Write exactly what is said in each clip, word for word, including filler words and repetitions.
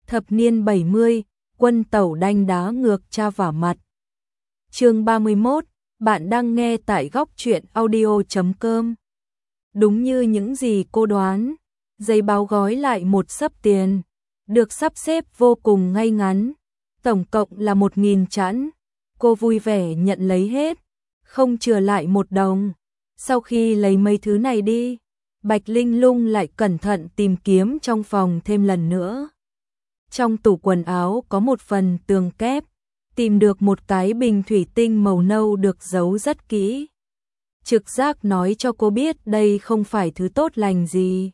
Thập niên bảy mươi, quân tẩu đanh đá ngược cha vả mặt. Chương ba mươi mốt, bạn đang nghe tại góc truyện audio chấm com. Đúng như những gì cô đoán, giấy báo gói lại một xấp tiền, được sắp xếp vô cùng ngay ngắn, tổng cộng là một nghìn chẵn. Cô vui vẻ nhận lấy hết, không chừa lại một đồng. Sau khi lấy mấy thứ này đi, Bạch Linh Lung lại cẩn thận tìm kiếm trong phòng thêm lần nữa. Trong tủ quần áo có một phần tường kép, tìm được một cái bình thủy tinh màu nâu được giấu rất kỹ. Trực giác nói cho cô biết đây không phải thứ tốt lành gì.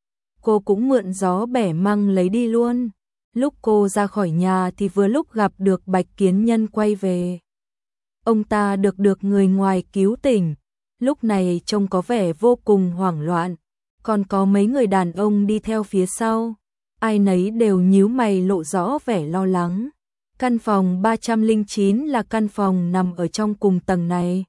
Cô cũng mượn gió bẻ măng lấy đi luôn. Lúc cô ra khỏi nhà thì vừa lúc gặp được Bạch Kiến Nhân quay về. Ông ta được được người ngoài cứu tỉnh, lúc này trông có vẻ vô cùng hoảng loạn, còn có mấy người đàn ông đi theo phía sau, ai nấy đều nhíu mày lộ rõ vẻ lo lắng. Căn phòng ba trăm lẻ chín là căn phòng nằm ở trong cùng tầng này.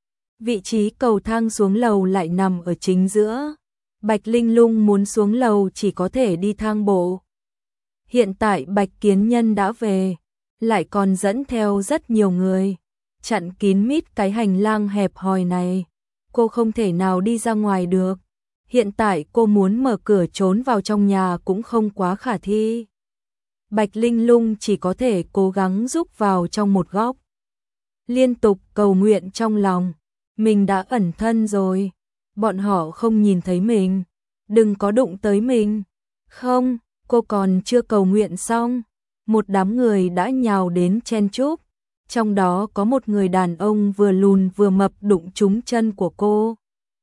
Vị trí cầu thang xuống lầu lại nằm ở chính giữa. Bạch Linh Lung muốn xuống lầu chỉ có thể đi thang bộ. Hiện tại Bạch Kiến Nhân đã về, lại còn dẫn theo rất nhiều người, chặn kín mít cái hành lang hẹp hòi này. Cô không thể nào đi ra ngoài được. Hiện tại cô muốn mở cửa trốn vào trong nhà cũng không quá khả thi. Bạch Linh Lung chỉ có thể cố gắng rúc vào trong một góc, liên tục cầu nguyện trong lòng. Mình đã ẩn thân rồi, bọn họ không nhìn thấy mình, đừng có đụng tới mình. Không, cô còn chưa cầu nguyện xong, một đám người đã nhào đến chen chúc. Trong đó có một người đàn ông vừa lùn vừa mập đụng trúng chân của cô,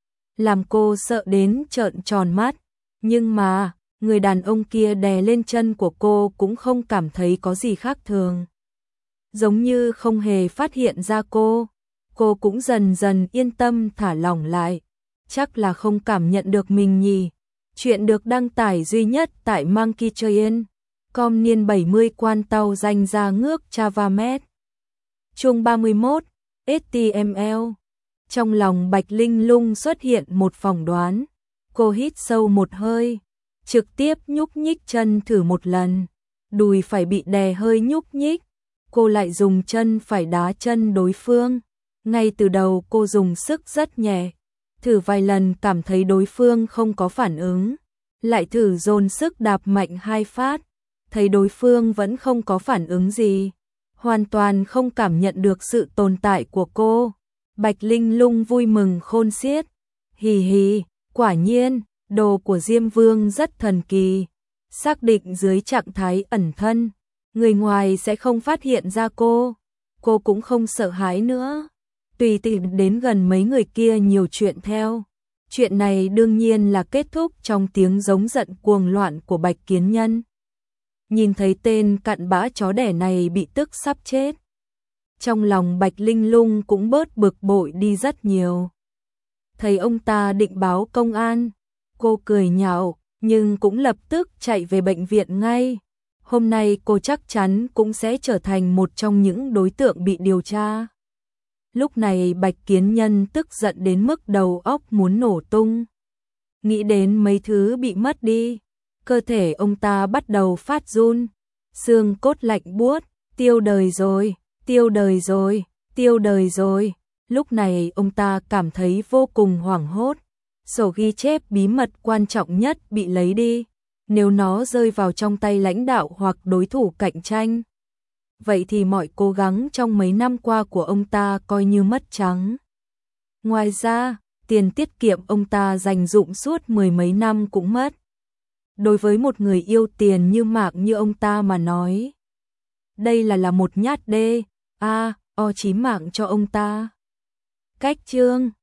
làm cô sợ đến trợn tròn mắt. Nhưng mà người đàn ông kia đè lên chân của cô cũng không cảm thấy có gì khác thường, giống như không hề phát hiện ra cô. Cô cũng dần dần yên tâm thả lỏng lại. Chắc là không cảm nhận được mình nhỉ. Chuyện được đăng tải duy nhất tại Monkey Train com niên bảy mươi quan tàu danh ra ngước Chavamet. Chương ba mươi mốt, hát tê em lờ. Trong lòng Bạch Linh Lung xuất hiện một phỏng đoán. Cô hít sâu một hơi, trực tiếp nhúc nhích chân thử một lần. Đùi phải bị đè hơi nhúc nhích, cô lại dùng chân phải đá chân đối phương. Ngay từ đầu cô dùng sức rất nhẹ, thử vài lần cảm thấy đối phương không có phản ứng, lại thử dồn sức đạp mạnh hai phát, thấy đối phương vẫn không có phản ứng gì, hoàn toàn không cảm nhận được sự tồn tại của cô. Bạch Linh Lung vui mừng khôn xiết, hì hì, quả nhiên, đồ của Diêm Vương rất thần kỳ, xác định dưới trạng thái ẩn thân, người ngoài sẽ không phát hiện ra cô, cô cũng không sợ hãi nữa. Tùy tiện đến gần mấy người kia nhiều chuyện theo. Chuyện này đương nhiên là kết thúc trong tiếng giống giận cuồng loạn của Bạch Kiến Nhân. Nhìn thấy tên cặn bã chó đẻ này bị tức sắp chết, trong lòng Bạch Linh Lung cũng bớt bực bội đi rất nhiều. Thấy ông ta định báo công an, cô cười nhạo, nhưng cũng lập tức chạy về bệnh viện ngay. Hôm nay cô chắc chắn cũng sẽ trở thành một trong những đối tượng bị điều tra. Lúc này Bạch Kiến Nhân tức giận đến mức đầu óc muốn nổ tung. Nghĩ đến mấy thứ bị mất đi, cơ thể ông ta bắt đầu phát run, xương cốt lạnh buốt, tiêu đời rồi, tiêu đời rồi, tiêu đời rồi. Lúc này ông ta cảm thấy vô cùng hoảng hốt. Sổ ghi chép bí mật quan trọng nhất bị lấy đi, nếu nó rơi vào trong tay lãnh đạo hoặc đối thủ cạnh tranh, vậy thì mọi cố gắng trong mấy năm qua của ông ta coi như mất trắng. Ngoài ra, tiền tiết kiệm ông ta dành dụm suốt mười mấy năm cũng mất. Đối với một người yêu tiền như Mạc như ông ta mà nói, đây là là một nhát đê, a, o chí mạng cho ông ta. Cách chương